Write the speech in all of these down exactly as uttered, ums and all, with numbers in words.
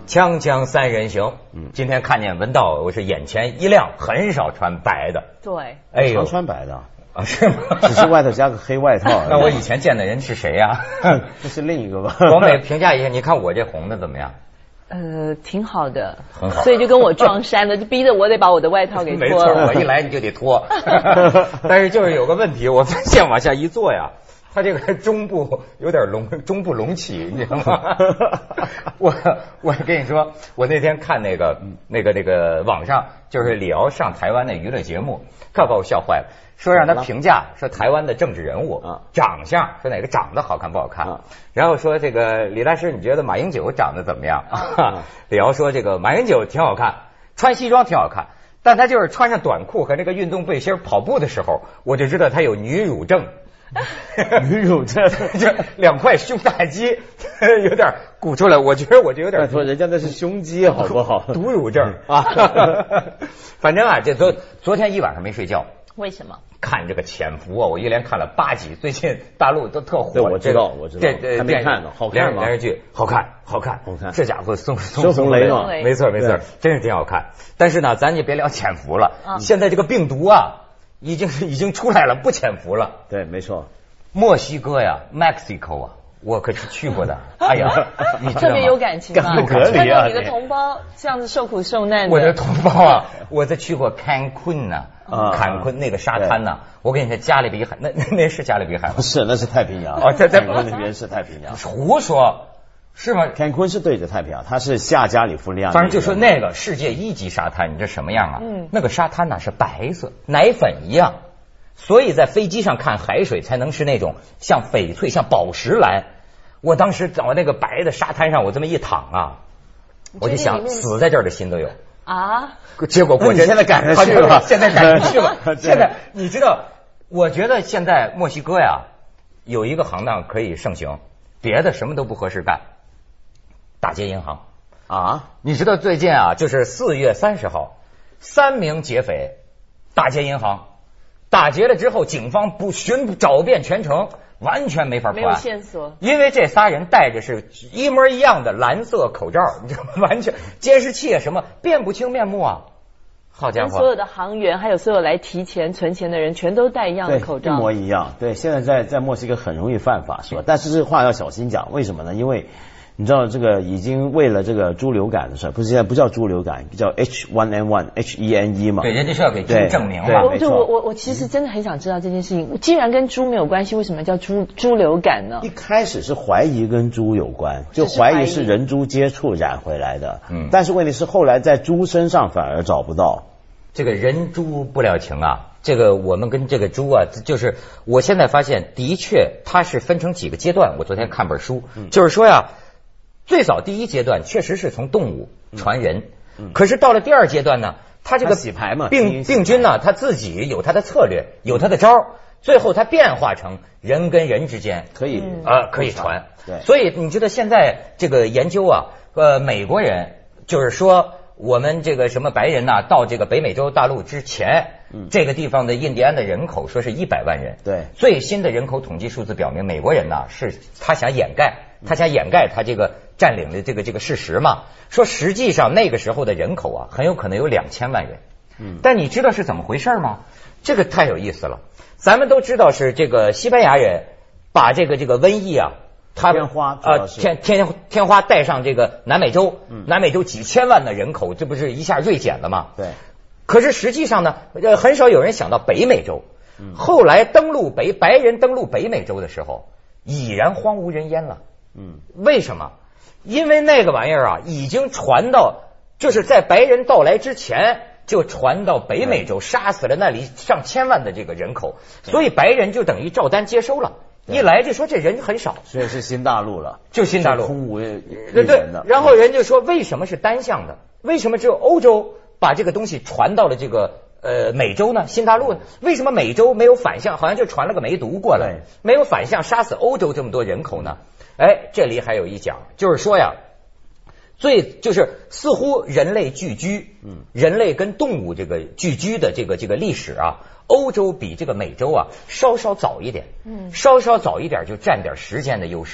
锵锵三人行，嗯，今天看见文道，我是眼前一亮，很少穿白的。 对， 哎呦， 常穿白的啊，是吗？ 只是外头加个黑外套。 那我以前见的人是谁呀？ 这是另一个吧？ 广美评价一下，你看我这红的怎么样？ 呃，挺好的， 很好， 所以就跟我撞衫了，就逼着我得把我的外套给脱了。 没错，我一来你就得脱。但是就是有个问题，我发现往下一坐呀。他这个中部有点隆，中部隆起，你知道吗？我我跟你说，我那天看那个那个那个网上，就是李敖上台湾的娱乐节目，可把我笑坏了。说让他评价说台湾的政治人物长相，说哪个长得好看不好看。然后说这个李大师，你觉得马英九长得怎么样？李敖说这个马英九挺好看，穿西装挺好看，但他就是穿上短裤和那个运动背心跑步的时候，我就知道他有女乳症。 女乳症， 这两块胸大肌有点鼓出来，我觉得我这有点。 说人家那是胸肌好不好？ 毒乳症啊！反正啊，这昨昨天一晚上没睡觉。 为什么？ 看这个潜伏啊，我一连看了八集，最近大陆都特火。 对，我知道，我知道。 这这还没看呢，好看吗？ 电视剧好看，好看， 好看。 这家伙松松松雷嘛， 没错没错，真是挺好看。但是呢，咱就别聊潜伏了，现在这个病毒啊。已经是已经出来了，不潜伏了。 对，没错。 墨西哥呀 ，Mexico 啊，我可是去过的。哎呀，你特别有感情吗？ 隔离啊！ 你的同胞这样子受苦受难的。 我的同胞啊，我在去过坎昆呐，坎昆那个沙滩呐，我跟你说，加勒比海那那那是加勒比海吗？ 不是，那是太平洋。 哦，在在那边是太平洋。 胡说。是吗？ 坎昆是对着太平洋，它是下加利福尼亚。 反正就说那个世界一级沙滩，你这什么样啊？嗯，那个沙滩呢是白色，奶粉一样，所以在飞机上看海水才能是那种像翡翠、像宝石蓝。我当时在那个白的沙滩上，我这么一躺啊，我就想死在这儿的心都有啊。 结果果真现在赶上去了， 现在赶上去了。现在你知道，我觉得现在墨西哥呀有一个行当可以盛行，别的什么都不合适干。打劫银行啊！ 你知道最近啊，就是四月三十号，三名劫匪打劫银行，打劫了之后，警方不寻找遍全城，完全没法破案， 没有线索， 因为这仨人戴着是一模一样的蓝色口罩，你知道吗？完全监视器啊什么辨不清面目啊！好家伙， 所有的行员还有所有来提钱存钱的人，全都戴一样的口罩， 一模一样。对，现在在在墨西哥很容易犯法，是吧？但是这话要小心讲，为什么呢？因为你知道这个已经为了这个猪流感的事，不是现在不叫猪流感，叫 H 一 N 一 H 一 N 一嘛？ 对，人家是要给猪证明嘛。 我就我我我其实真的很想知道这件事情，既然跟猪没有关系，为什么叫猪猪流感呢？ 一开始是怀疑跟猪有关，就怀疑是人猪接触染回来的。嗯，但是问题是后来在猪身上反而找不到。 这个人猪不了情啊。这个我们跟这个猪啊，就是我现在发现，的确它是分成几个阶段。我昨天看本书，嗯、就是说呀。最早第一阶段确实是从动物传人，嗯、可是到了第二阶段呢，它这个洗牌嘛， 病病菌呢，它自己有它的策略，有它的招，最后它变化成人跟人之间可以啊、呃、可以传。 对， 所以你知道现在这个研究啊，呃，美国人就是说我们这个什么白人呐、啊，到这个北美洲大陆之前。嗯，这个地方的印第安的人口说是一百万人。 对， 最新的人口统计数字表明，美国人呢是他想掩盖，他想掩盖他这个占领的这个这个事实嘛。说实际上那个时候的人口啊，很有可能有两千万人。嗯，但你知道是怎么回事吗？这个太有意思了。咱们都知道是这个西班牙人把这个这个瘟疫啊，他天花呃天天天花带上这个南美洲，嗯、南美洲几千万的人口，这不是一下锐减了吗？ 对。 可是实际上呢，呃，很少有人想到北美洲。嗯、后来登陆北白人登陆北美洲的时候，已然荒无人烟了。嗯，为什么？因为那个玩意儿啊，已经传到，就是在白人到来之前就传到北美洲，杀死了那里上千万的这个人口，所以白人就等于照单接收了。一来就说这人很少， 所以是新大陆了， 就新大陆空无一人的。对，然后人就说为什么是单向的？为什么只有欧洲？把这个东西传到了这个呃美洲呢，新大陆呢？为什么美洲没有反向？好像就传了个梅毒过来，没有反向杀死欧洲这么多人口呢？哎，这里还有一讲，就是说呀，最就是似乎人类聚居，嗯，人类跟动物这个聚居的这个这个历史啊，欧洲比这个美洲啊稍稍早一点，嗯，稍稍早一点就占点时间的优势。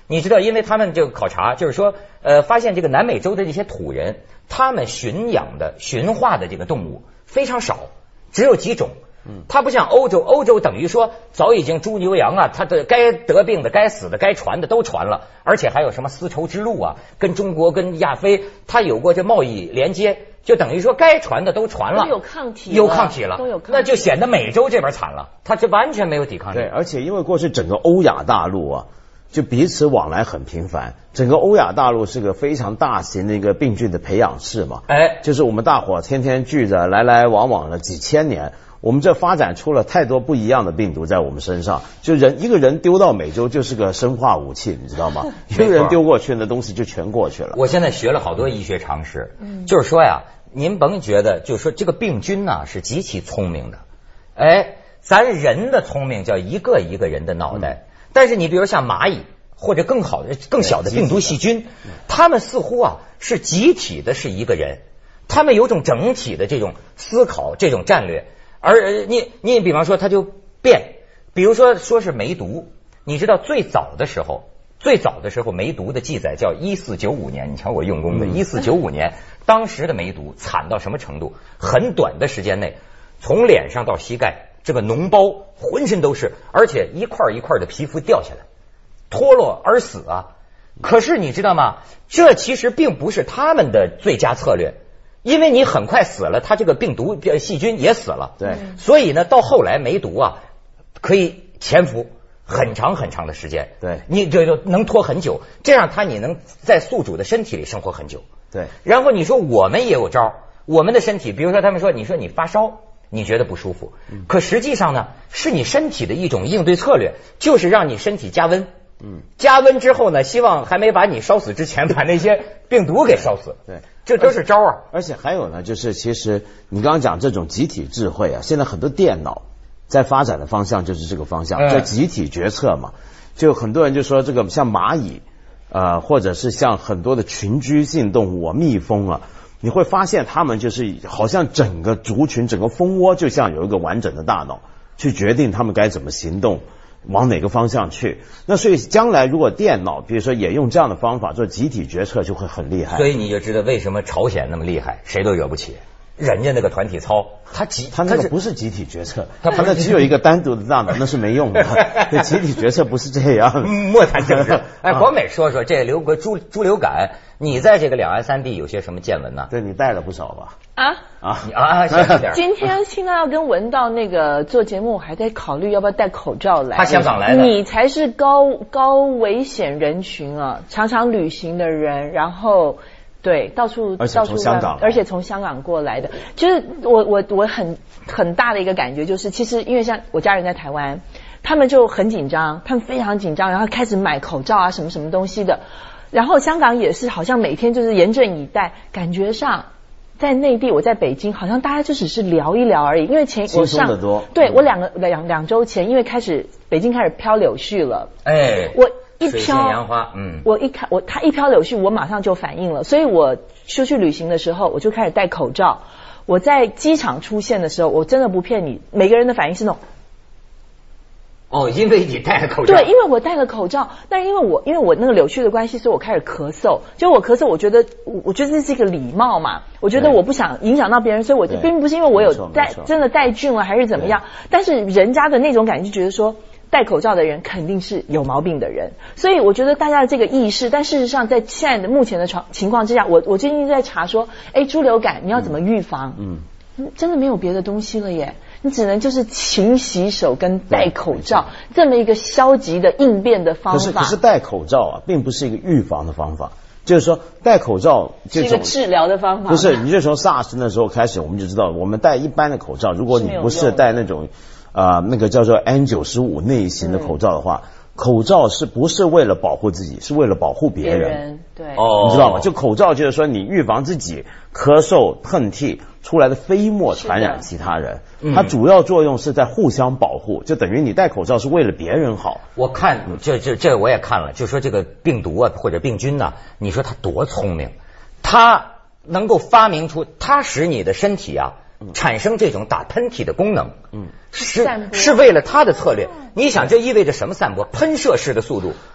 你知道，因为他们这个考察就是说，呃，发现这个南美洲的这些土人，他们驯养的驯化的这个动物非常少，只有几种。嗯，它不像欧洲，欧洲等于说早已经猪牛羊啊，它的该得病的、该死的、该传的都传了，而且还有什么丝绸之路啊，跟中国、跟亚非，它有过这贸易连接，就等于说该传的都传了， 都有抗体了， 有抗体了， 都有抗体， 那就显得美洲这边惨了，它这完全没有抵抗力。 对，而且因为过去整个欧亚大陆啊，就彼此往来很频繁，整个欧亚大陆是个非常大型的一个病菌的培养室嘛， 哎， 就是我们大伙天天聚着来来往往了几千年。我们这发展出了太多不一样的病毒在我们身上，就人一个人丢到美洲就是个生化武器，你知道吗？一个人丢过去，那东西就全过去了。 我现在学了好多医学常识，嗯、就是说呀，您甭觉得，就是说这个病菌呢是极其聪明的，哎，咱人的聪明叫一个一个人的脑袋，嗯、但是你比如像蚂蚁或者更好的、更小的病毒细菌，他们似乎啊是集体的，是一个人，他们有种整体的这种思考、这种战略。而你你比方说他就变，比如说说是梅毒，你知道最早的时候，最早的时候梅毒的记载叫一四九五年，你瞧我用功的，一四九五年，当时的梅毒惨到什么程度？很短的时间内，从脸上到膝盖，这个脓包浑身都是，而且一块一块的皮肤掉下来，脱落而死啊！可是你知道吗？这其实并不是他们的最佳策略。因为你很快死了，它这个病毒细菌也死了， 对， 所以呢，到后来梅毒啊可以潜伏很长很长的时间， 对， 你这就能拖很久，这样它你能在宿主的身体里生活很久， 对。 然后你说我们也有招，我们的身体，比如说他们说，你说你发烧，你觉得不舒服，嗯、可实际上呢，是你身体的一种应对策略，就是让你身体加温。嗯，加温之后呢，希望还没把你烧死之前，把那些病毒给烧死。 对， 这都是招啊。 而且还有呢，就是其实你刚刚讲这种集体智慧啊，现在很多电脑在发展的方向就是这个方向，这、嗯、集体决策嘛。就很多人就说这个像蚂蚁，呃，或者是像很多的群居性动物啊，蜜蜂啊，你会发现它们就是好像整个族群、整个蜂窝，就像有一个完整的大脑，去决定他们该怎么行动。往哪个方向去？那所以将来如果电脑比如说也用这样的方法做集体决策，就会很厉害。 所以你就知道为什么朝鲜那么厉害，谁都惹不起。人家那个团体操，他集他那个不是集体决策，他他那只有一个单独的大脑，那是没用的。对，集体决策不是这样。 莫谈政治。哎，国美说说这流猪猪流感，你在这个两岸三地有些什么见闻呢？ 对，你带了不少吧？ 啊啊啊！小心点。 今天听到要跟文道那个做节目，我还在考虑要不要戴口罩来。 他香港来的， 你才是高高危险人群啊，常常旅行的人，然后。对，到处到处香港， 而且从香港过来的，就是我我我很很大的一个感觉就是，其实因为像我家人在台湾，他们就很紧张，他们非常紧张，然后开始买口罩啊什么什么东西的，然后香港也是好像每天就是严阵以待，感觉上在内地我在北京好像大家就只是聊一聊而已，因为前我上轻松得多， 对我两个两两周前因为开始北京开始飘柳絮了， 哎， 我。一飘杨花，嗯， 我一看我他一飘柳絮，我马上就反应了，所以我出去旅行的时候，我就开始戴口罩。我在机场出现的时候，我真的不骗你，每个人的反应是那种。 哦，因为你戴了口罩。 对，因为我戴了口罩，但因为我因为我那个柳絮的关系，所以我开始咳嗽。就我咳嗽，我觉得我觉得这是一个礼貌嘛，我觉得我不想影响到别人，所以我并不是因为我有带真的带菌了还是怎么样，但是人家的那种感觉就觉得说。戴口罩的人肯定是有毛病的人，所以我觉得大家的这个意识，但事实上在现在的目前的情况之下，我我最近在查说，哎，猪流感你要怎么预防？嗯，嗯真的没有别的东西了耶，你只能就是勤洗手跟戴口罩这么一个消极的应变的方法。 可是可是戴口罩啊，并不是一个预防的方法。就是说，戴口罩这种是一个治疗的方法。 不是，你就从 SARS 那时候开始，我们就知道，我们戴一般的口罩，如果你不是戴那种。啊、呃，那个叫做 N 九十五 类型的口罩的话，嗯、口罩是不是为了保护自己，是为了保护别人？ 别人对， 哦，你知道吗？就口罩就是说，你预防自己咳嗽、喷嚏出来的飞沫传染其他人，它主要作用是在互相保护，就等于你戴口罩是为了别人好。 我看这这这我也看了，就说这个病毒啊或者病菌呢，你说它多聪明，它能够发明出，它使你的身体啊。产生这种打喷嚏的功能，嗯，是是为了它的策略。你想，这意味着什么？散播喷射式的速度，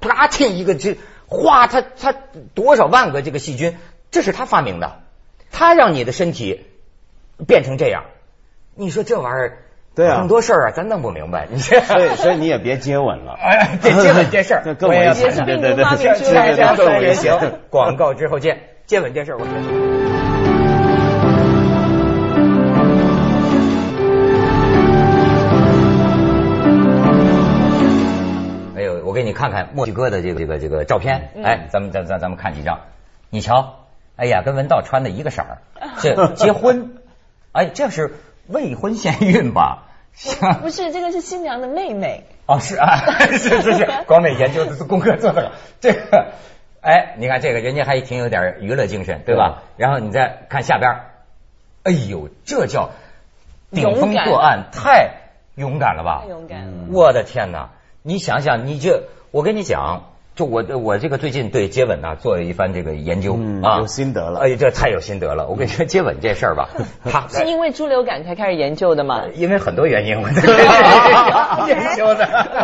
啪进一个这哗，他他多少万个这个细菌，这是他发明的，他让你的身体变成这样。你说这玩意儿，对啊，很多事儿啊，咱弄不明白。你所以所以你也别接吻了， 哎，这接吻这事儿更危险， 对对对， 更危险。行，广告之后见。接吻这事儿，我觉得。哎呦，我给你看看墨西哥的这个这个这个照片，哎，咱们咱咱咱们看几张，你瞧，哎呀，跟文道穿的一个色儿，这结婚，哎，这是未婚先孕吧？ 不是，这个是新娘的妹妹。 哦，是啊，是是是，广美研究的功课做的好，这个。哎，你看这个人家还挺有点娱乐精神，对吧？然后你再看下边，哎呦，这叫顶风作案，太勇敢了吧？ 太勇敢了！ 我的天哪！你想想，你这，我跟你讲，就我我这个最近对接吻啊做了一番这个研究、 嗯、 啊， 有心得了。 哎，这太有心得了！我跟你说，接吻这事儿吧，他是因为猪流感才开始研究的吗？ 因为很多原因，我才开始研究的。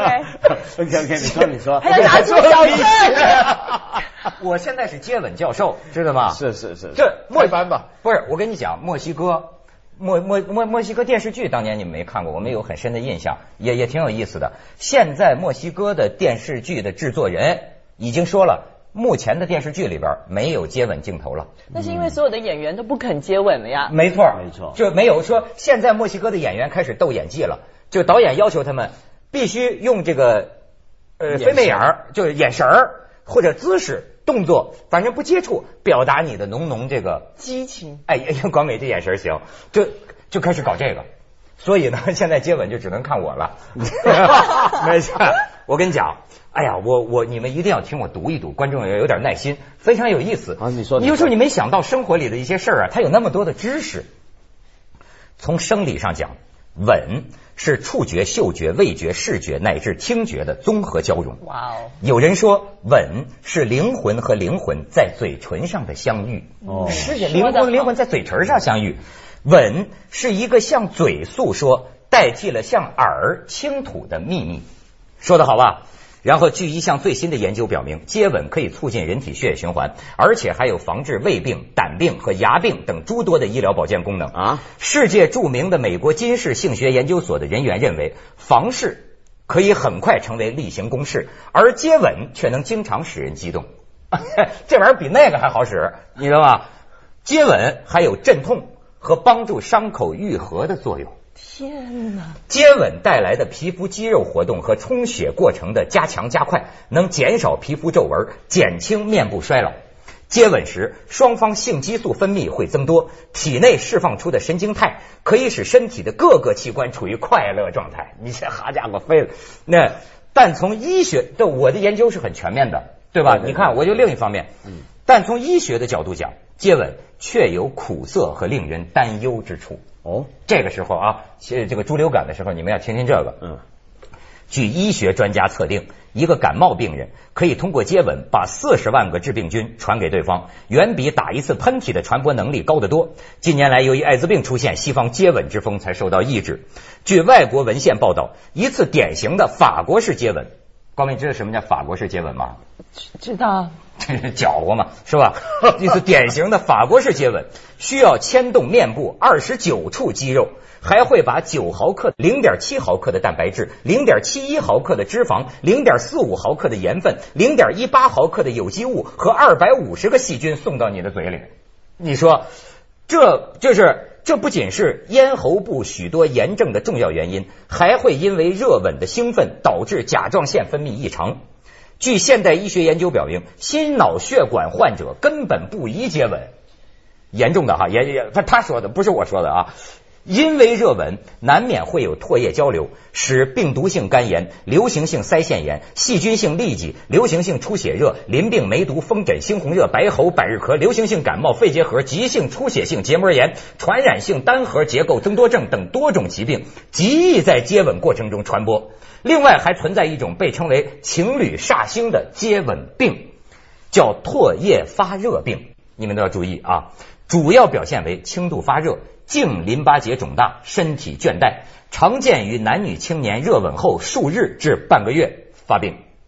OK OK， 你说你说， 还要拿出小证。 我现在是接吻教授，知道吗？ 是是是， 这墨班吧？ 不是，我跟你讲，墨西哥墨墨墨墨西哥电视剧，当年你们没看过，我们有很深的印象，也也挺有意思的。现在墨西哥的电视剧的制作人已经说了，目前的电视剧里边没有接吻镜头了。 那是因为所有的演员都不肯接吻了呀。 没错， 没错， 就没有说现在墨西哥的演员开始斗演技了，就导演要求他们必须用这个呃飞媚眼儿，就是眼神儿或者姿势。动作反正不接触，表达你的浓浓这个激情。 哎，广美这眼神行，就就开始搞这个。所以呢，现在接吻就只能看我了。没事，我跟你讲，哎呀，我我你们一定要听我读一读，观众要有点耐心，非常有意思。 啊，你说， 你有时候你没想到生活里的一些事儿啊，它有那么多的知识。从生理上讲，吻是触觉、嗅觉、味觉、视觉乃至听觉的综合交融。 哇哦！ 有人说，吻是灵魂和灵魂在嘴唇上的相遇。 哦， 是的，灵魂灵魂在嘴唇上相遇。吻是一个向嘴诉说，代替了向耳倾吐的秘密。说得好吧？然后，据一项最新的研究表明，接吻可以促进人体血液循环，而且还有防治胃病、胆病和牙病等诸多的医疗保健功能啊！世界著名的美国金氏性学研究所的人员认为，房事可以很快成为例行公事，而接吻却能经常使人激动。这玩意儿比那个还好使，你知道吗？接吻还有镇痛和帮助伤口愈合的作用。 天哪！ 接吻带来的皮肤肌肉活动和充血过程的加强加快，能减少皮肤皱纹，减轻面部衰老。接吻时，双方性激素分泌会增多，体内释放出的神经肽可以使身体的各个器官处于快乐状态。你这好家伙飞了！那但从医学的我的研究是很全面的，对吧？对对对，你看，我就另一方面，嗯，但从医学的角度讲，接吻确有苦涩和令人担忧之处。哦，这个时候啊，这个猪流感的时候，你们要听听这个。嗯，据医学专家测定，一个感冒病人可以通过接吻把四十万个致病菌传给对方，远比打一次喷嚏的传播能力高得多。近年来，由于艾滋病出现，西方接吻之风才受到抑制。据外国文献报道，一次典型的法国式接吻，高明知道什么叫法国式接吻吗？ 知道。 这是搅和嘛，是吧？一次典型的法国式接吻需要牵动面部二十九处肌肉，还会把九毫克、零点七毫克的蛋白质、零点七一毫克的脂肪、零点四五毫克的盐分、零点一八毫克的有机物和二百五十个细菌送到你的嘴里。你说，这就是这不仅是咽喉部许多炎症的重要原因，还会因为热吻的兴奋导致甲状腺分泌异常。据现代医学研究表明，心脑血管患者根本不宜接吻，严重的哈，也也他他说的不是我说的啊。因为热吻难免会有唾液交流，使病毒性肝炎、流行性腮腺炎、细菌性痢疾、流行性出血热、淋病、梅毒、风疹、猩红热、白喉、百日咳、流行性感冒、肺结核、急性出血性结膜炎、传染性单核结构增多症等多种疾病极易在接吻过程中传播。另外还存在一种被称为情侣煞星的接吻病，叫唾液发热病，你们都要注意啊。主要表现为轻度发热、颈淋巴结肿大、身体倦怠，常见于男女青年热吻后数日至半个月发病。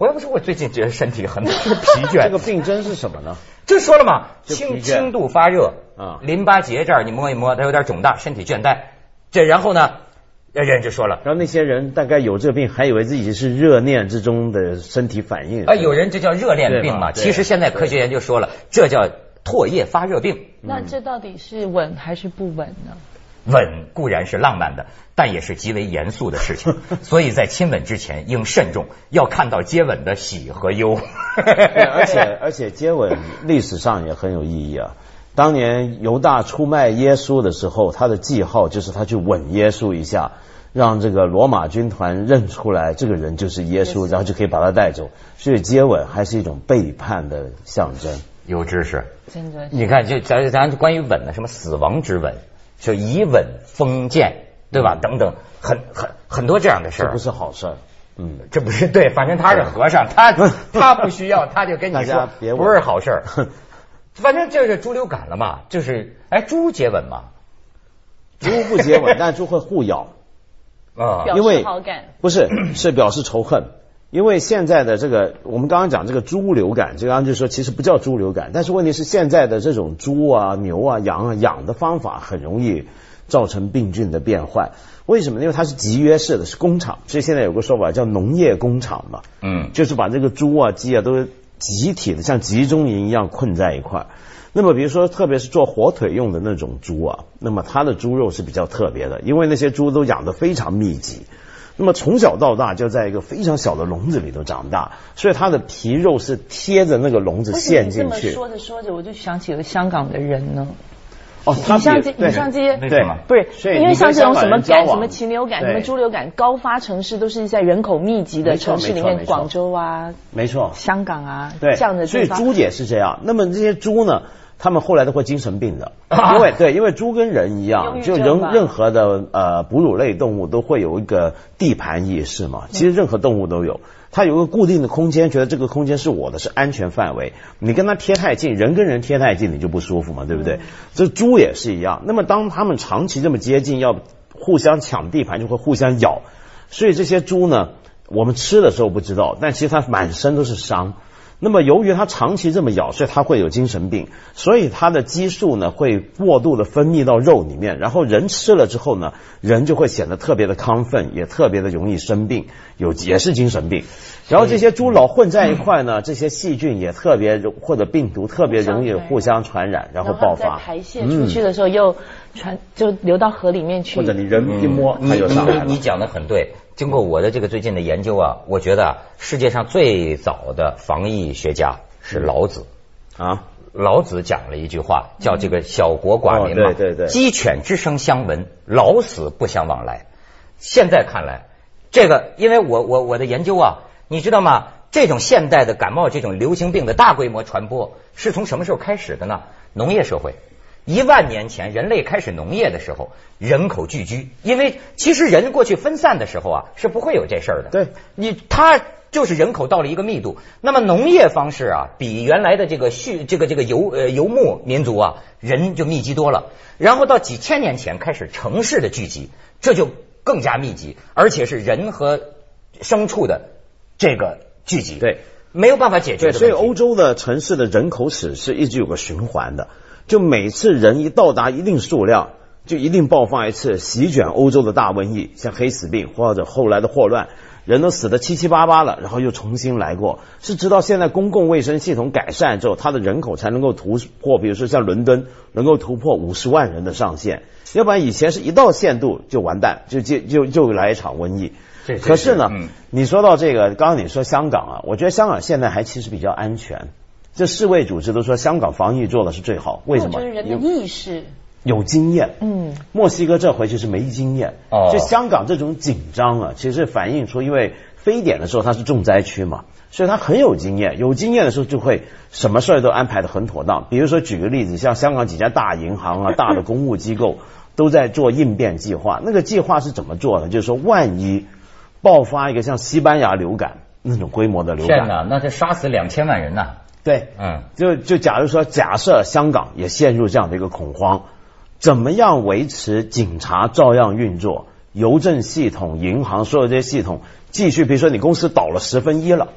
我要不是我最近觉得身体很疲倦。 这个病症是什么呢？ 就说了嘛，轻轻度发热啊，淋巴结这儿你摸一摸，它有点肿大，身体倦怠。这然后呢，人就说了， 然后那些人大概有这个病，还以为自己是热恋之中的身体反应啊，有人这叫热恋病嘛。其实现在科学研究说了，这叫唾液发热病。 那这到底是稳还是不稳呢？ 吻固然是浪漫的，但也是极为严肃的事情，所以在亲吻之前应慎重，要看到接吻的喜和忧。 而且而且接吻历史上也很有意义啊。当年犹大出卖耶稣的时候，他的记号就是他去吻耶稣一下，让这个罗马军团认出来这个人就是耶稣，然后就可以把他带走。所以接吻还是一种背叛的象征。 有知识， 真的。 你看，就咱咱关于吻的，什么死亡之吻。就以吻封建，对吧？等等，很很很多这样的事儿， 这不是好事儿。嗯， 这不是对，反正他是和尚，他他不需要，他就跟你说不是好事儿。反正这是猪流感了嘛，就是哎，猪接吻嘛， 猪不接吻，但猪会互咬啊，因为好感不是是表示仇恨。因为现在的这个，我们刚刚讲这个猪流感，这刚刚就说其实不叫猪流感，但是问题是现在的这种猪啊、牛啊、羊啊养的方法很容易造成病菌的变坏。为什么？因为它是集约式的，是工厂，所以现在有个说法叫农业工厂嘛，嗯，就是把这个猪啊、鸡啊都集体的像集中营一样困在一块儿。那么比如说，特别是做火腿用的那种猪啊，那么它的猪肉是比较特别的，因为那些猪都养得非常密集。那么从小到大就在一个非常小的笼子里头长大，所以它的皮肉是贴着那个笼子陷进去。 这么说着说着，我就想起了香港的人呢。 哦， 你像这，你像这些， 对， 不是，因为像这种什么感、什么禽流感、什么猪流感，高发城市都是在人口密集的城市里面，广州啊， 没错， 香港啊， 对， 这样的地方。 所以猪也是这样。那么这些猪呢？他们后来都会精神病的，因为对，因为猪跟人一样，就人任何的呃哺乳类动物都会有一个地盘意识嘛。其实任何动物都有，它有一个固定的空间，觉得这个空间是我的，是安全范围。你跟它贴太近，人跟人贴太近，你就不舒服嘛，对不对？这猪也是一样。那么当它们长期这么接近，要互相抢地盘，就会互相咬。所以这些猪呢，我们吃的时候不知道，但其实它满身都是伤。那么由于它长期这么咬，所以它会有精神病，所以它的激素呢会过度的分泌到肉里面，然后人吃了之后呢，人就会显得特别的亢奋，也特别的容易生病，有也是精神病。然后这些猪老混在一块呢，这些细菌也特别或者病毒特别容易互相传染，然后爆发。 然后在排泄出去的时候又传就流到河里面去， 或者你人一摸它就上来了。 你你讲的很对。经过我的这个最近的研究啊，我觉得啊，世界上最早的防疫学家是老子啊。老子讲了一句话，叫这个小国寡民嘛， 哦、对对对， 鸡犬之声相闻，老死不相往来。现在看来，这个因为我我我的研究啊，你知道吗？这种现代的感冒这种流行病的大规模传播是从什么时候开始的呢？农业社会。一万年前人类开始农业的时候，人口聚居，因为其实人过去分散的时候啊是不会有这事儿的。 对， 你他就是人口到了一个密度，那么农业方式啊比原来的这个畜这个这个游呃游牧民族啊人就密集多了。然后到几千年前开始城市的聚集，这就更加密集，而且是人和牲畜的这个聚集。 对， 没有办法解决的问题。 对，所以欧洲的城市的人口史是一直有个循环的。就每次人一到达一定数量，就一定爆发一次席卷欧洲的大瘟疫，像黑死病或者后来的霍乱，人都死得七七八八了，然后又重新来过。是直到现在公共卫生系统改善之后，它的人口才能够突破，比如说像伦敦能够突破五十万人的上限，要不然以前是一到限度就完蛋，就就就就来一场瘟疫。可是呢、嗯，你说到这个，刚刚你说香港啊，我觉得香港现在还其实比较安全。这世卫组织都说香港防疫做的是最好，为什么？ 就是人的意识有经验。 嗯， 墨西哥这回就是没经验。哦，就香港这种紧张啊，其实反映出因为非典的时候它是重灾区嘛，所以他很有经验。有经验的时候就会什么事儿都安排得很妥当。比如说举个例子，像香港几家大银行啊、大的公务机构都在做应变计划。那个计划是怎么做呢？就是说万一爆发一个像西班牙流感那种规模的流感， 天哪，那这杀死两千万人呐！ 对，嗯，就就假如说，假设香港也陷入这样的一个恐慌，怎么样维持警察照样运作，邮政系统、银行所有这些系统继续？比如说你公司倒了十分一了，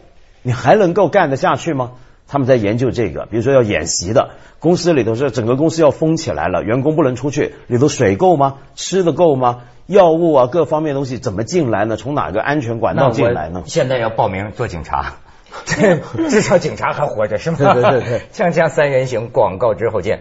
你还能够干得下去吗？他们在研究这个，比如说要演习的，公司里头是整个公司要封起来了，员工不能出去，里头水够吗？吃的够吗？药物啊，各方面东西怎么进来呢？从哪个安全管道进来呢？ 现在要报名做警察，至少警察还活着是吗？ 对对对对， 锵锵三人行，广告之后见。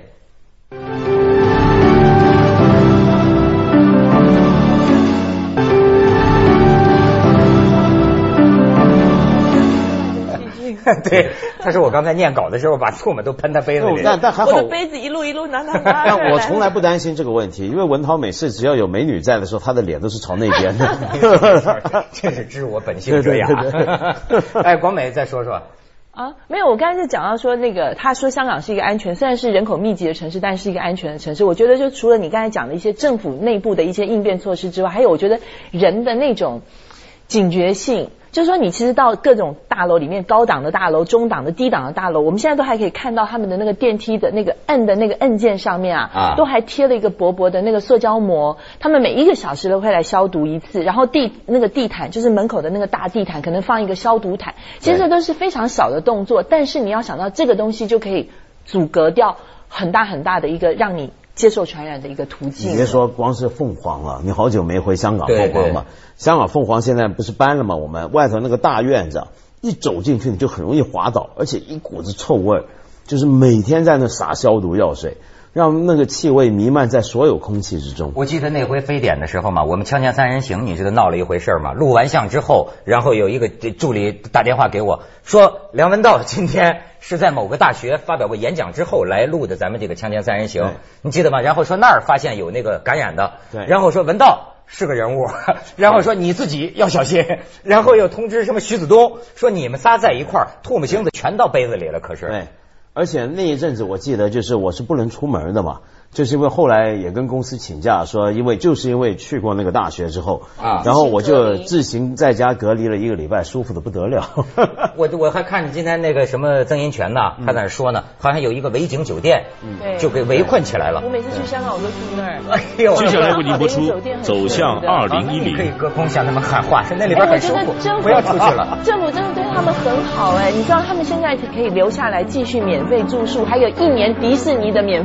对，他说我刚才念稿的时候把唾沫都喷他杯子里， 但但还好， 我的杯子一路一路拿拿拿。 但我从来不担心这个问题，因为文涛每次只要有美女在的时候，他的脸都是朝那边的。 真是知我本性这样。哎，广美再说说。 啊，没有，我刚才就讲到说那个，他说香港是一个安全，虽然是人口密集的城市，但是一个安全的城市。我觉得就除了你刚才讲的一些政府内部的一些应变措施之外，还有我觉得人的那种警觉性。就是说，你其实到各种大楼里面，高档的大楼、中档的、低档的大楼，我们现在都还可以看到他们的那个电梯的那个摁的那个按键上面啊，啊都还贴了一个薄薄的那个塑胶膜。他们每一个小时都会来消毒一次，然后地那个地毯就是门口的那个大地毯，可能放一个消毒毯。其实这都是非常小的动作，但是你要想到这个东西就可以阻隔掉很大很大的一个让你接受传染的一个途径。 你别说光是凤凰了，你好久没回香港凤凰嘛？香港凤凰现在不是搬了吗？我们外头那个大院子，一走进去你就很容易滑倒，而且一股子臭味，就是每天在那撒消毒药水，让那个气味弥漫在所有空气之中。 我记得那回非典的时候嘛，我们锵锵三人行，你知道闹了一回事嘛？录完相之后，然后有一个助理打电话给我说，梁文道今天是在某个大学发表过演讲之后来录的咱们这个锵锵三人行，你记得吗？然后说那儿发现有那个感染的，对，然后说文道是个人物，然后说你自己要小心，然后又通知什么徐子东说你们仨在一块儿，唾沫星子全到杯子里了。可是对，而且那一阵子我记得就是我是不能出门的嘛，就是因为后来也跟公司请假说，因为就是因为去过那个大学之后啊，然后我就自行在家隔离了一个礼拜，舒服的不得了。 我我还看今天那个什么曾荫权呢，他在那说呢，好像有一个维景酒店，嗯，就给围困起来了。 我每次去香港我都住那儿。 哎呦， 接下来为您播出《走向二零一零》。 可以隔空向他们喊话，是那里边很舒服，不要出去了。 政府真的对他们很好哎，你知道他们现在可以留下来继续免费住宿，还有一年迪士尼的免费。